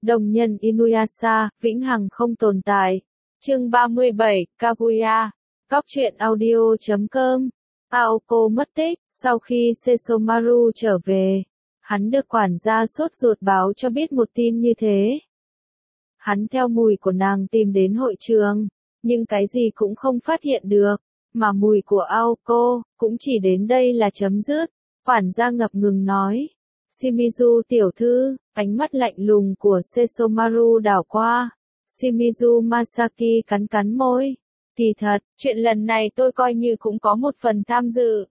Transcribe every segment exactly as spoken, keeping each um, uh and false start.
Đồng nhân Inuyasha, vĩnh hằng không tồn tại. Chương ba mươi bảy, Kaguya. Góc truyện audio chấm com. Aoko mất tích, sau khi Sesomaru trở về, hắn được quản gia sốt ruột báo cho biết một tin như thế. Hắn theo mùi của nàng tìm đến hội trường, nhưng cái gì cũng không phát hiện được, mà mùi của Aoko cũng chỉ đến đây là chấm dứt. Quản gia ngập ngừng nói, Shimizu tiểu thư, ánh mắt lạnh lùng của Sesomaru đảo qua. Shimizu Masaki cắn cắn môi. Kỳ thật, chuyện lần này tôi coi như cũng có một phần tham dự.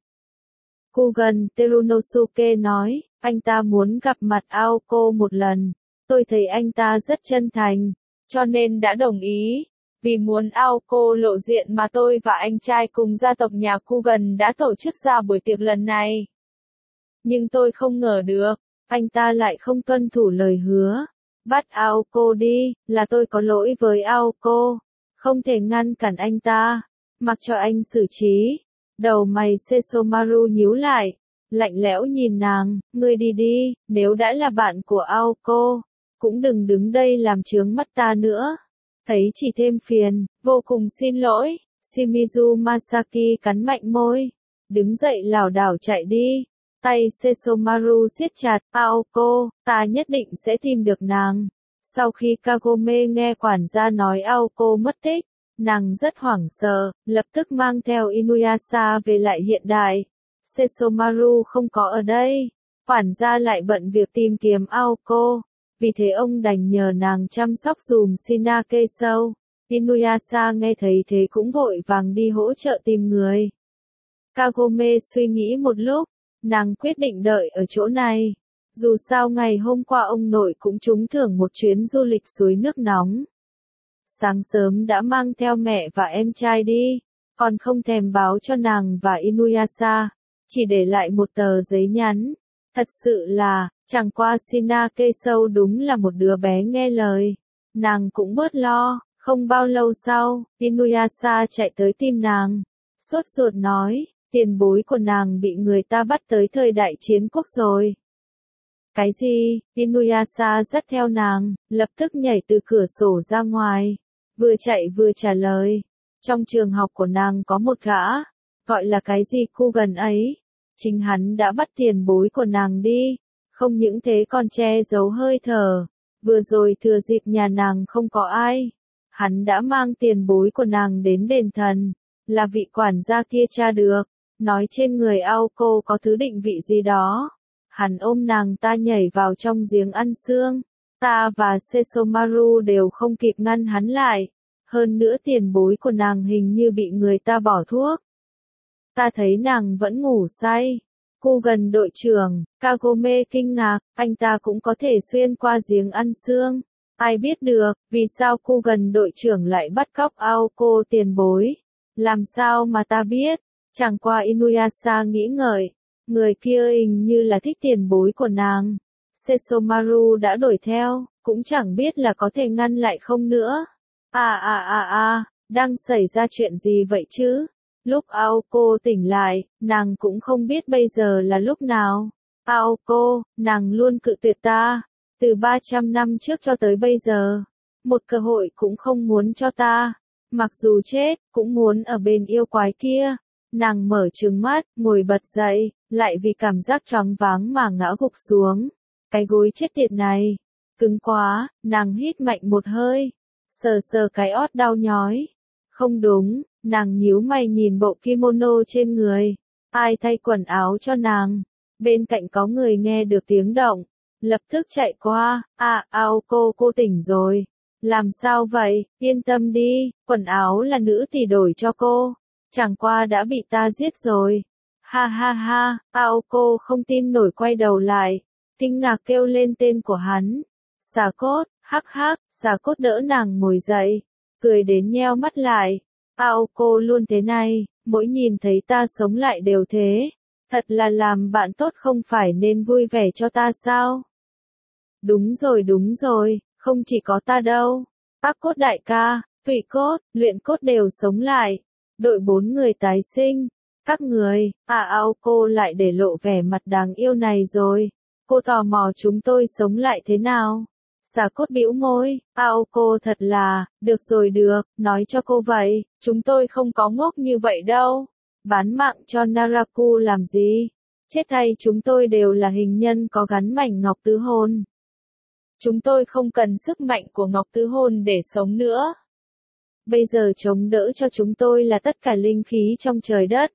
Kugan Terunosuke nói, anh ta muốn gặp mặt Aoko một lần. Tôi thấy anh ta rất chân thành, cho nên đã đồng ý. Vì muốn Aoko lộ diện mà tôi và anh trai cùng gia tộc nhà Kugan đã tổ chức ra buổi tiệc lần này. Nhưng tôi không ngờ được, anh ta lại không tuân thủ lời hứa. Bắt Aoko đi, là tôi có lỗi với Aoko. Không thể ngăn cản anh ta, mặc cho anh xử trí. Đầu mày Sesomaru nhíu lại, lạnh lẽo nhìn nàng, ngươi đi đi, nếu đã là bạn của Aoko, cũng đừng đứng đây làm chướng mắt ta nữa. Thấy chỉ thêm phiền, vô cùng xin lỗi. Shimizu Masaki cắn mạnh môi, đứng dậy lảo đảo chạy đi. Tay Sesomaru siết chặt, Aoko, ta nhất định sẽ tìm được nàng. Sau khi Kagome nghe quản gia nói Aoko mất tích, nàng rất hoảng sợ, lập tức mang theo Inuyasha về lại hiện đại. Sesomaru không có ở đây, quản gia lại bận việc tìm kiếm Aoko, vì thế ông đành nhờ nàng chăm sóc dùm Shinake Sou. Inuyasha nghe thấy thế cũng vội vàng đi hỗ trợ tìm người. Kagome suy nghĩ một lúc, nàng quyết định đợi ở chỗ này. Dù sao ngày hôm qua ông nội cũng trúng thưởng một chuyến du lịch suối nước nóng. Sáng sớm đã mang theo mẹ và em trai đi, còn không thèm báo cho nàng và Inuyasha, chỉ để lại một tờ giấy nhắn. Thật sự là, chẳng qua Shinake Sou đúng là một đứa bé nghe lời. Nàng cũng bớt lo, không bao lâu sau, Inuyasha chạy tới tìm nàng. Sốt ruột nói, tiền bối của nàng bị người ta bắt tới thời đại chiến quốc rồi. Cái gì? Inuyasha dắt theo nàng, lập tức nhảy từ cửa sổ ra ngoài, vừa chạy vừa trả lời. Trong trường học của nàng có một gã, gọi là cái gì Kugan ấy. Chính hắn đã bắt tiền bối của nàng đi, không những thế còn che giấu hơi thở. Vừa rồi thừa dịp nhà nàng không có ai, hắn đã mang tiền bối của nàng đến đền thần, là vị quản gia kia tra được, nói trên người Aoko có thứ định vị gì đó. Hắn ôm nàng ta nhảy vào trong giếng ăn xương. Ta và Sesomaru đều không kịp ngăn hắn lại. Hơn nữa tiền bối của nàng hình như bị người ta bỏ thuốc. Ta thấy nàng vẫn ngủ say. Kugan đội trưởng, Kagome kinh ngạc, anh ta cũng có thể xuyên qua giếng ăn xương. Ai biết được, vì sao Kugan đội trưởng lại bắt cóc Aoko tiền bối? Làm sao mà ta biết? Chẳng qua Inuyasha nghĩ ngợi. Người kia hình như là thích tiền bối của nàng. Sesomaru đã đuổi theo, cũng chẳng biết là có thể ngăn lại không nữa. À à à à, đang xảy ra chuyện gì vậy chứ? Lúc Aoko tỉnh lại, nàng cũng không biết bây giờ là lúc nào. Aoko, nàng luôn cự tuyệt ta, từ ba trăm năm trước cho tới bây giờ. Một cơ hội cũng không muốn cho ta. Mặc dù chết, cũng muốn ở bên yêu quái kia. Nàng mở trừng mắt, ngồi bật dậy, lại vì cảm giác choáng váng mà ngã gục xuống. Cái gối chết tiệt này, cứng quá, nàng hít mạnh một hơi, sờ sờ cái ót đau nhói. Không đúng, nàng nhíu mày nhìn bộ kimono trên người. Ai thay quần áo cho nàng? Bên cạnh có người nghe được tiếng động, lập tức chạy qua. À, Aoko cô tỉnh rồi. Làm sao vậy? Yên tâm đi, quần áo là nữ tỷ đổi cho cô. Chẳng qua đã bị ta giết rồi. Ha ha ha, Aoko không tin nổi quay đầu lại, kinh ngạc kêu lên tên của hắn. Xà cốt, hắc hắc, xà cốt đỡ nàng ngồi dậy, cười đến nheo mắt lại. Aoko luôn thế này, mỗi nhìn thấy ta sống lại đều thế. Thật là làm bạn tốt không phải nên vui vẻ cho ta sao? Đúng rồi đúng rồi, không chỉ có ta đâu. Bác cốt đại ca, thủy cốt, luyện cốt đều sống lại. Đội bốn người tái sinh. Các người, à Aoko lại để lộ vẻ mặt đáng yêu này rồi. Cô tò mò chúng tôi sống lại thế nào? Xà cốt bĩu môi, Aoko thật là, được rồi được, nói cho cô vậy, chúng tôi không có ngốc như vậy đâu. Bán mạng cho Naraku làm gì? Chết thay, chúng tôi đều là hình nhân có gắn mảnh ngọc tứ hồn. Chúng tôi không cần sức mạnh của ngọc tứ hồn để sống nữa. Bây giờ chống đỡ cho chúng tôi là tất cả linh khí trong trời đất.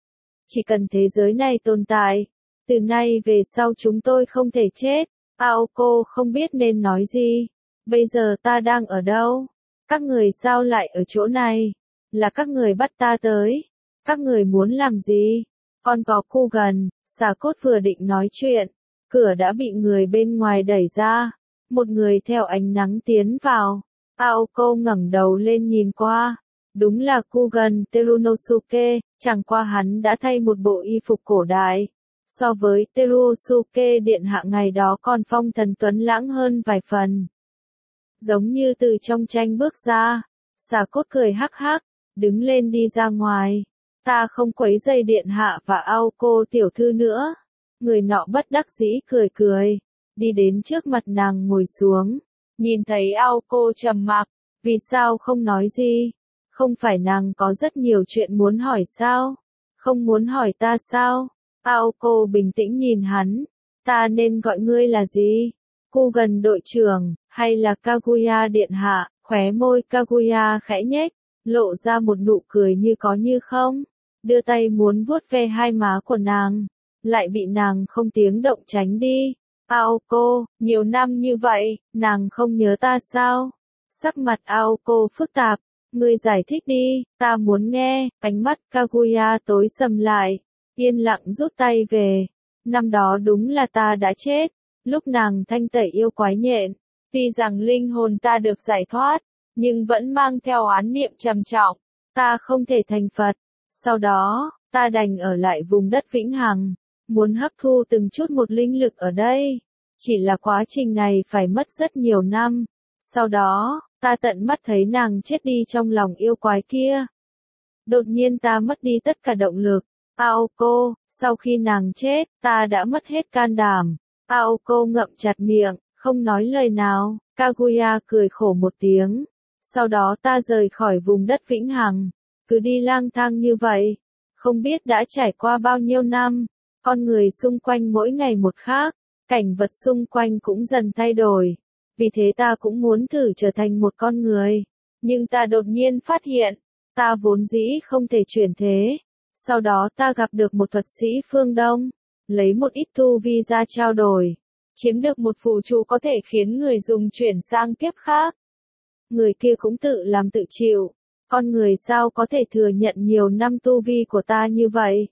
Chỉ cần thế giới này tồn tại, từ nay về sau chúng tôi không thể chết. Aoko không biết nên nói gì. Bây giờ ta đang ở đâu? Các người sao lại ở chỗ này? Là các người bắt ta tới. Các người muốn làm gì? Còn có khu gần, xà cốt vừa định nói chuyện. Cửa đã bị người bên ngoài đẩy ra. Một người theo ánh nắng tiến vào. Aoko ngẩng đầu lên nhìn qua. Đúng là Kugan Terunosuke, chẳng qua hắn đã thay một bộ y phục cổ đại. So với Terunosuke điện hạ ngày đó còn phong thần tuấn lãng hơn vài phần. Giống như từ trong tranh bước ra. Xà cốt cười hắc hắc, đứng lên đi ra ngoài. Ta không quấy rầy điện hạ và Aoko tiểu thư nữa. Người nọ bất đắc dĩ cười cười. Đi đến trước mặt nàng ngồi xuống. Nhìn thấy Aoko trầm mặc. Vì sao không nói gì? Không phải nàng có rất nhiều chuyện muốn hỏi sao? Không muốn hỏi ta sao? Aoko bình tĩnh nhìn hắn. Ta nên gọi ngươi là gì? Kugan đội trưởng, hay là Kaguya điện hạ? Khóe môi Kaguya khẽ nhếch, lộ ra một nụ cười như có như không. Đưa tay muốn vuốt ve hai má của nàng. Lại bị nàng không tiếng động tránh đi. Aoko, nhiều năm như vậy, nàng không nhớ ta sao? Sắc mặt Aoko phức tạp. Ngươi giải thích đi, ta muốn nghe. Ánh mắt Kaguya tối sầm lại. Yên lặng rút tay về. Năm đó đúng là ta đã chết. Lúc nàng thanh tẩy yêu quái nhện. Tuy rằng linh hồn ta được giải thoát, nhưng vẫn mang theo oán niệm trầm trọng. Ta không thể thành Phật. Sau đó, ta đành ở lại vùng đất vĩnh hằng. Muốn hấp thu từng chút một linh lực ở đây. Chỉ là quá trình này phải mất rất nhiều năm. Sau đó, ta tận mắt thấy nàng chết đi trong lòng yêu quái kia. Đột nhiên ta mất đi tất cả động lực. Aoko, sau khi nàng chết, ta đã mất hết can đảm. Aoko ngậm chặt miệng, không nói lời nào. Kaguya cười khổ một tiếng. Sau đó ta rời khỏi vùng đất vĩnh hằng. Cứ đi lang thang như vậy. Không biết đã trải qua bao nhiêu năm. Con người xung quanh mỗi ngày một khác. Cảnh vật xung quanh cũng dần thay đổi. Vì thế ta cũng muốn thử trở thành một con người. Nhưng ta đột nhiên phát hiện. Ta vốn dĩ không thể chuyển thế. Sau đó ta gặp được một thuật sĩ phương Đông. Lấy một ít tu vi ra trao đổi. Chiếm được một phù trụ có thể khiến người dùng chuyển sang kiếp khác. Người kia cũng tự làm tự chịu. Con người sao có thể thừa nhận nhiều năm tu vi của ta như vậy?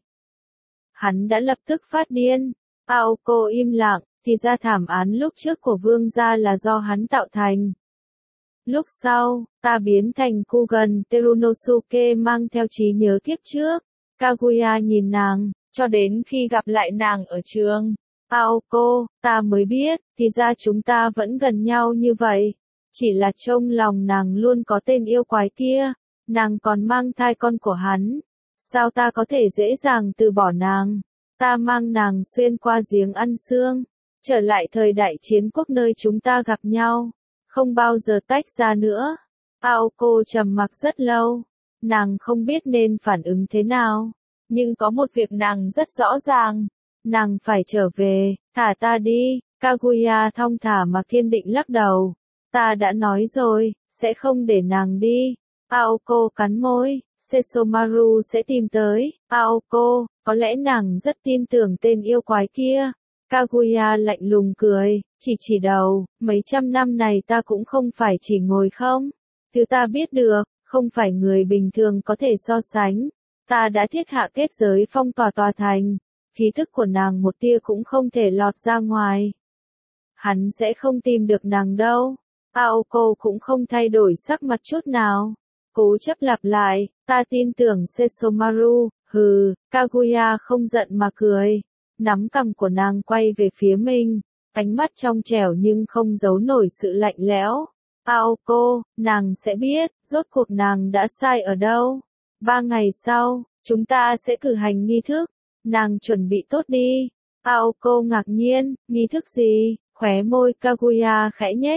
Hắn đã lập tức phát điên. Aoko im lặng, thì ra thảm án lúc trước của vương gia là do hắn tạo thành. Lúc sau, ta biến thành Kugan Terunosuke mang theo trí nhớ kiếp trước. Kaguya nhìn nàng, cho đến khi gặp lại nàng ở trường. Aoko, ta mới biết, thì ra chúng ta vẫn gần nhau như vậy. Chỉ là trong lòng nàng luôn có tên yêu quái kia. Nàng còn mang thai con của hắn. Sao ta có thể dễ dàng từ bỏ nàng? Ta mang nàng xuyên qua giếng ăn xương. Trở lại thời đại chiến quốc nơi chúng ta gặp nhau. Không bao giờ tách ra nữa. Aoko trầm mặc rất lâu. Nàng không biết nên phản ứng thế nào. Nhưng có một việc nàng rất rõ ràng. Nàng phải trở về, thả ta đi. Kaguya thong thả mà kiên định lắc đầu. Ta đã nói rồi, sẽ không để nàng đi. Aoko cắn môi. Sesomaru sẽ tìm tới. Aoko, có lẽ nàng rất tin tưởng tên yêu quái kia. Kaguya lạnh lùng cười, chỉ chỉ đầu, mấy trăm năm này ta cũng không phải chỉ ngồi không. Thứ ta biết được, không phải người bình thường có thể so sánh. Ta đã thiết hạ kết giới phong tỏa tòa thành. Khí thức của nàng một tia cũng không thể lọt ra ngoài. Hắn sẽ không tìm được nàng đâu. Aoko cũng không thay đổi sắc mặt chút nào. Cố chấp lặp lại, ta tin tưởng Sesomaru, hừ, Kaguya không giận mà cười. Nắm cằm của nàng quay về phía mình, ánh mắt trong trẻo nhưng không giấu nổi sự lạnh lẽo. Aoko, nàng sẽ biết, rốt cuộc nàng đã sai ở đâu. Ba ngày sau, chúng ta sẽ cử hành nghi thức. Nàng chuẩn bị tốt đi. Aoko ngạc nhiên, nghi thức gì? Khóe môi Kaguya khẽ nhếch,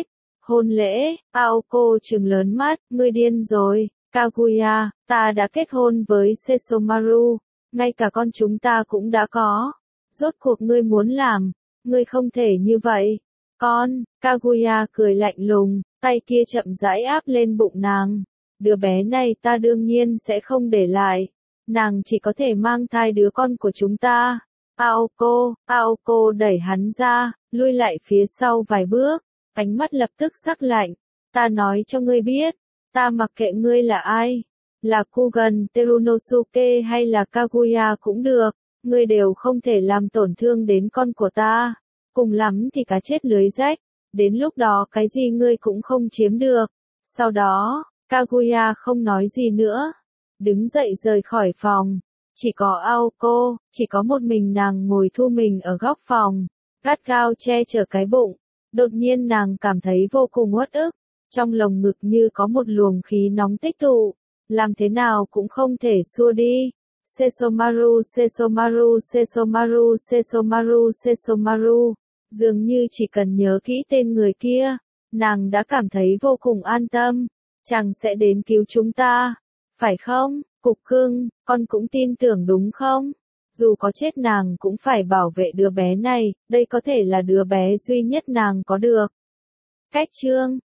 Hôn lễ, Aoko trừng lớn mắt, ngươi điên rồi, Kaguya, ta đã kết hôn với Sesomaru, ngay cả con chúng ta cũng đã có. Rốt cuộc ngươi muốn làm, ngươi không thể như vậy. Con, Kaguya cười lạnh lùng, tay kia chậm rãi áp lên bụng nàng. Đứa bé này ta đương nhiên sẽ không để lại. Nàng chỉ có thể mang thai đứa con của chúng ta. Aoko, Aoko đẩy hắn ra, lui lại phía sau vài bước, ánh mắt lập tức sắc lạnh. Ta nói cho ngươi biết, ta mặc kệ ngươi là ai, là Kugan Terunosuke hay là Kaguya cũng được, ngươi đều không thể làm tổn thương đến con của ta. Cùng lắm thì cá chết lưới rách, đến lúc đó cái gì ngươi cũng không chiếm được. Sau đó, Kaguya không nói gì nữa, đứng dậy rời khỏi phòng. Chỉ có Aoko, chỉ có một mình nàng ngồi thu mình ở góc phòng, gắt gao che chở cái bụng. Đột nhiên nàng cảm thấy vô cùng uất ức, trong lồng ngực như có một luồng khí nóng tích tụ, làm thế nào cũng không thể xua đi. Sesomaru, Sesomaru, Sesomaru, Sesomaru, Sesomaru, dường như chỉ cần nhớ kỹ tên người kia, nàng đã cảm thấy vô cùng an tâm, chàng sẽ đến cứu chúng ta, phải không? Cục cưng, con cũng tin tưởng đúng không? Dù có chết nàng cũng phải bảo vệ đứa bé này, đây có thể là đứa bé duy nhất nàng có được. Cách chương